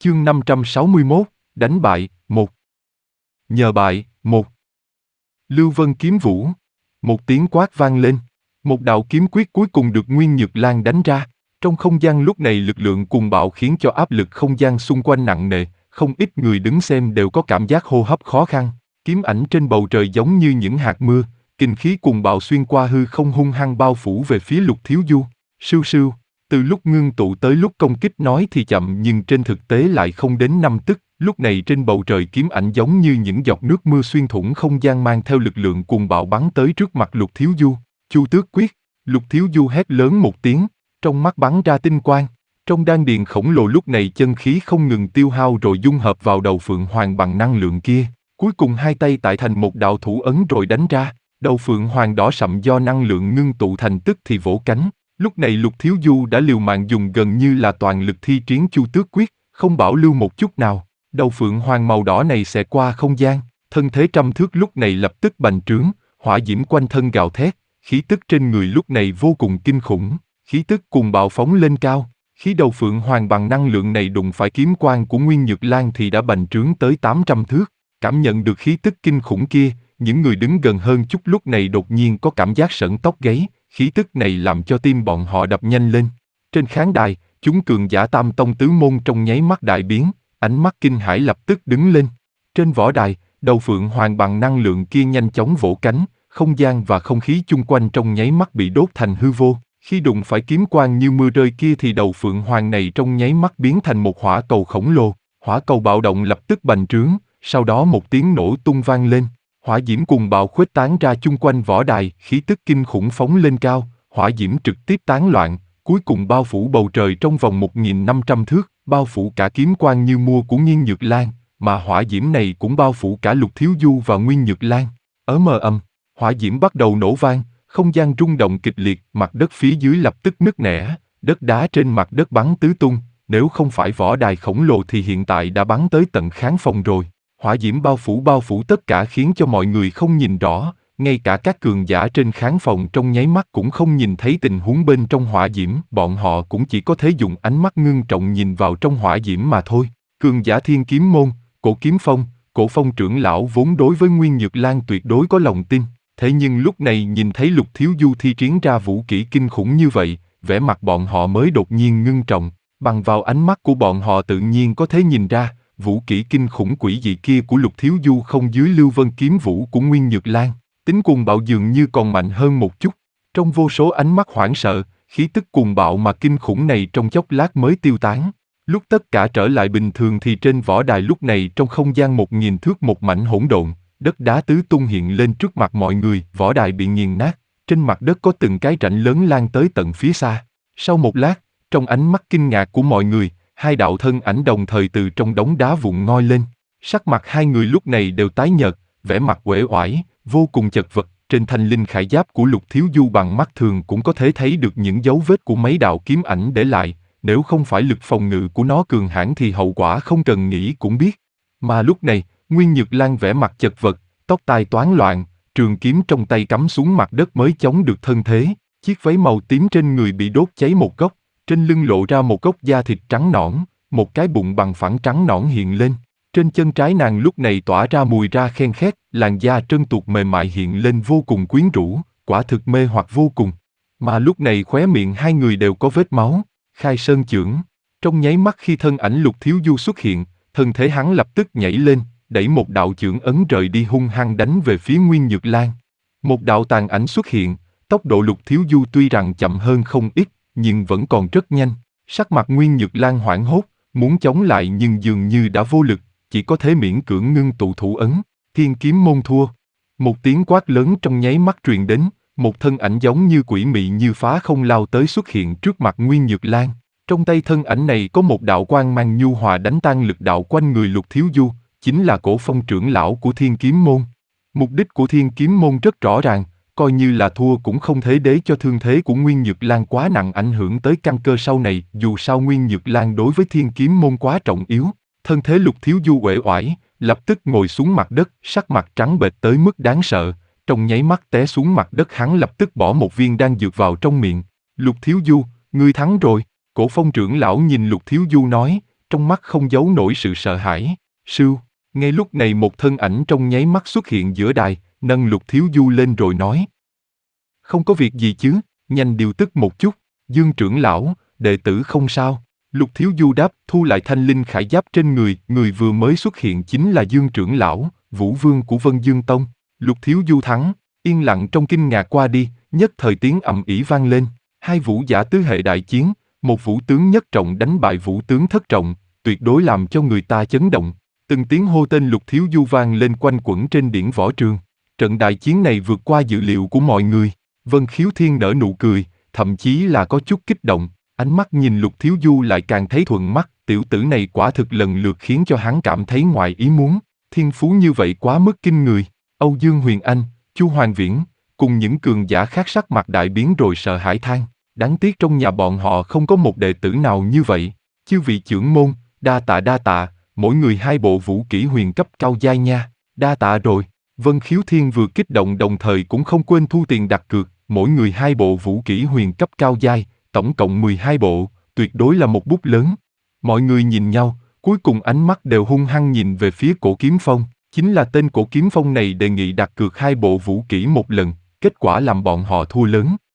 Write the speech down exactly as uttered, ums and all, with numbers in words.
Chương năm trăm sáu mươi mốt, đánh bại, một. Nhờ bại, một. Lưu Vân kiếm vũ. Một tiếng quát vang lên. Một đạo kiếm quyết cuối cùng được Nguyên Nhược Lan đánh ra. Trong không gian lúc này lực lượng cuồng bạo khiến cho áp lực không gian xung quanh nặng nề, không ít người đứng xem đều có cảm giác hô hấp khó khăn. Kiếm ảnh trên bầu trời giống như những hạt mưa, kinh khí cuồng bạo xuyên qua hư không hung hăng bao phủ về phía Lục Thiếu Du. Sưu sưu. Từ lúc ngưng tụ tới lúc công kích nói thì chậm nhưng trên thực tế lại không đến năm tức, lúc này trên bầu trời kiếm ảnh giống như những giọt nước mưa xuyên thủng không gian mang theo lực lượng cuồng bạo bắn tới trước mặt Lục Thiếu Du. Chu Tước quyết. Lục Thiếu Du hét lớn một tiếng, trong mắt bắn ra tinh quang. Trong đan điền khổng lồ lúc này chân khí không ngừng tiêu hao rồi dung hợp vào đầu Phượng Hoàng bằng năng lượng kia. Cuối cùng hai tay tại thành một đạo thủ ấn rồi đánh ra, đầu Phượng Hoàng đỏ sậm do năng lượng ngưng tụ thành tức thì vỗ cánh. Lúc này Lục Thiếu Du đã liều mạng dùng gần như là toàn lực thi triển Chu Tước quyết, không bảo lưu một chút nào. Đầu Phượng Hoàng màu đỏ này xẹt qua không gian, thân thế trăm thước lúc này lập tức bành trướng, hỏa diễm quanh thân gào thét, khí tức trên người lúc này vô cùng kinh khủng, khí tức cuồng bạo phóng lên cao. Khí đầu Phượng Hoàng bằng năng lượng này đụng phải kiếm quang của Nguyên Nhược Lan thì đã bành trướng tới tám trăm thước. Cảm nhận được khí tức kinh khủng kia, những người đứng gần hơn chút lúc này đột nhiên có cảm giác sởn tóc gáy. Khí tức này làm cho tim bọn họ đập nhanh lên. Trên khán đài, chúng cường giả Tam Tông tứ môn trong nháy mắt đại biến, ánh mắt kinh hãi lập tức đứng lên. Trên võ đài, đầu Phượng Hoàng bằng năng lượng kia nhanh chóng vỗ cánh, không gian và không khí chung quanh trong nháy mắt bị đốt thành hư vô. Khi đụng phải kiếm quang như mưa rơi kia thì đầu Phượng Hoàng này trong nháy mắt biến thành một hỏa cầu khổng lồ. Hỏa cầu bạo động lập tức bành trướng, sau đó một tiếng nổ tung vang lên. Hỏa diễm cuồng bạo khuếch tán ra chung quanh võ đài, khí tức kinh khủng phóng lên cao, hỏa diễm trực tiếp tán loạn, cuối cùng bao phủ bầu trời trong vòng một nghìn năm trăm thước, bao phủ cả kiếm quang như mua của Nguyên Nhược Lan, mà hỏa diễm này cũng bao phủ cả Lục Thiếu Du và Nguyên Nhược Lan. Ở mờ âm, hỏa diễm bắt đầu nổ vang, không gian rung động kịch liệt, mặt đất phía dưới lập tức nứt nẻ, đất đá trên mặt đất bắn tứ tung, nếu không phải võ đài khổng lồ thì hiện tại đã bắn tới tận khán phòng rồi. Hỏa diễm bao phủ bao phủ tất cả khiến cho mọi người không nhìn rõ, ngay cả các cường giả trên khán phòng trong nháy mắt cũng không nhìn thấy tình huống bên trong hỏa diễm, bọn họ cũng chỉ có thể dùng ánh mắt ngưng trọng nhìn vào trong hỏa diễm mà thôi. Cường giả Thiên Kiếm môn, Cổ Kiếm Phong, Cổ Phong trưởng lão vốn đối với Nguyên Nhược Lan tuyệt đối có lòng tin, thế nhưng lúc này nhìn thấy Lục Thiếu Du thi triển ra vũ kỹ kinh khủng như vậy, vẻ mặt bọn họ mới đột nhiên ngưng trọng, bằng vào ánh mắt của bọn họ tự nhiên có thể nhìn ra. Vũ kỹ kinh khủng quỷ dị kia của Lục Thiếu Du không dưới Lưu Vân kiếm vũ của Nguyên Nhược Lan, tính cuồng bạo dường như còn mạnh hơn một chút. Trong vô số ánh mắt hoảng sợ, khí tức cuồng bạo mà kinh khủng này trong chốc lát mới tiêu tán. Lúc tất cả trở lại bình thường thì trên võ đài lúc này trong không gian một nghìn thước một mảnh hỗn độn, đất đá tứ tung hiện lên trước mặt mọi người, võ đài bị nghiền nát, trên mặt đất có từng cái rãnh lớn lan tới tận phía xa. Sau một lát, trong ánh mắt kinh ngạc của mọi người, hai đạo thân ảnh đồng thời từ trong đống đá vụn ngoi lên. Sắc mặt hai người lúc này đều tái nhợt, vẻ mặt uể oải, vô cùng chật vật. Trên thanh linh khải giáp của Lục Thiếu Du bằng mắt thường cũng có thể thấy được những dấu vết của mấy đạo kiếm ảnh để lại. Nếu không phải lực phòng ngự của nó cường hãn thì hậu quả không cần nghĩ cũng biết. Mà lúc này, Nguyên Nhược Lan vẻ mặt chật vật, tóc tai toán loạn, trường kiếm trong tay cắm xuống mặt đất mới chống được thân thế. Chiếc váy màu tím trên người bị đốt cháy một góc. Trên lưng lộ ra một góc da thịt trắng nõn, một cái bụng bằng phẳng trắng nõn hiện lên. Trên chân trái nàng lúc này tỏa ra mùi ra khen khét, làn da trơn tuột mềm mại hiện lên vô cùng quyến rũ, quả thực mê hoặc vô cùng. Mà lúc này khóe miệng hai người đều có vết máu, khai sơn chưởng. Trong nháy mắt khi thân ảnh Lục Thiếu Du xuất hiện, thân thể hắn lập tức nhảy lên, đẩy một đạo chưởng ấn rời đi hung hăng đánh về phía Nguyên Nhược Lan. Một đạo tàn ảnh xuất hiện, tốc độ Lục Thiếu Du tuy rằng chậm hơn không ít, nhưng vẫn còn rất nhanh. Sắc mặt Nguyên Nhược Lan hoảng hốt, muốn chống lại nhưng dường như đã vô lực, chỉ có thể miễn cưỡng ngưng tụ thủ ấn. Thiên Kiếm môn thua. Một tiếng quát lớn trong nháy mắt truyền đến, một thân ảnh giống như quỷ mị như phá không lao tới xuất hiện trước mặt Nguyên Nhược Lan. Trong tay thân ảnh này có một đạo quang mang nhu hòa đánh tan lực đạo quanh người Lục Thiếu Du, chính là Cổ Phong trưởng lão của Thiên Kiếm môn. Mục đích của Thiên Kiếm môn rất rõ ràng, coi như là thua cũng không thể để cho thương thế của Nguyên Nhược Lan quá nặng ảnh hưởng tới căn cơ sau này, dù sao Nguyên Nhược Lan đối với Thiên Kiếm môn quá trọng yếu. Thân thế Lục Thiếu Du uể oải, lập tức ngồi xuống mặt đất, sắc mặt trắng bệch tới mức đáng sợ, trong nháy mắt té xuống mặt đất hắn lập tức bỏ một viên đan dược vào trong miệng. Lục Thiếu Du, ngươi thắng rồi. Cổ Phong trưởng lão nhìn Lục Thiếu Du nói, trong mắt không giấu nổi sự sợ hãi. Sưu, ngay lúc này một thân ảnh trong nháy mắt xuất hiện giữa đài, nâng Lục Thiếu Du lên rồi nói. Không có việc gì chứ, nhanh điều tức một chút, Dương trưởng lão, đệ tử không sao. Lục Thiếu Du đáp, thu lại thanh linh khải giáp trên người, người vừa mới xuất hiện chính là Dương trưởng lão, Vũ Vương của Vân Dương Tông. Lục Thiếu Du thắng, yên lặng trong kinh ngạc qua đi, nhất thời tiếng ầm ĩ vang lên, hai vũ giả tứ hệ đại chiến, một vũ tướng nhất trọng đánh bại vũ tướng thất trọng, tuyệt đối làm cho người ta chấn động. Từng tiếng hô tên Lục Thiếu Du vang lên quanh quẩn trên điển võ trường. Trận đại chiến này vượt qua dự liệu của mọi người. Vân Khiếu Thiên nở nụ cười, thậm chí là có chút kích động, ánh mắt nhìn Lục Thiếu Du lại càng thấy thuận mắt, tiểu tử này quả thực lần lượt khiến cho hắn cảm thấy ngoài ý muốn, thiên phú như vậy quá mức kinh người. Âu Dương Huyền Anh, Chu Hoàng Viễn, cùng những cường giả khác sắc mặt đại biến rồi sợ hãi than, đáng tiếc trong nhà bọn họ không có một đệ tử nào như vậy. Chư vị trưởng môn, đa tạ đa tạ, mỗi người hai bộ vũ kỹ huyền cấp cao giai nha, đa tạ rồi. Vân Khiếu Thiên vừa kích động đồng thời cũng không quên thu tiền đặt cược, mỗi người hai bộ vũ kỹ huyền cấp cao giai, tổng cộng mười hai bộ, tuyệt đối là một bút lớn. Mọi người nhìn nhau, cuối cùng ánh mắt đều hung hăng nhìn về phía Cổ Kiếm Phong, chính là tên Cổ Kiếm Phong này đề nghị đặt cược hai bộ vũ kỹ một lần, kết quả làm bọn họ thua lớn.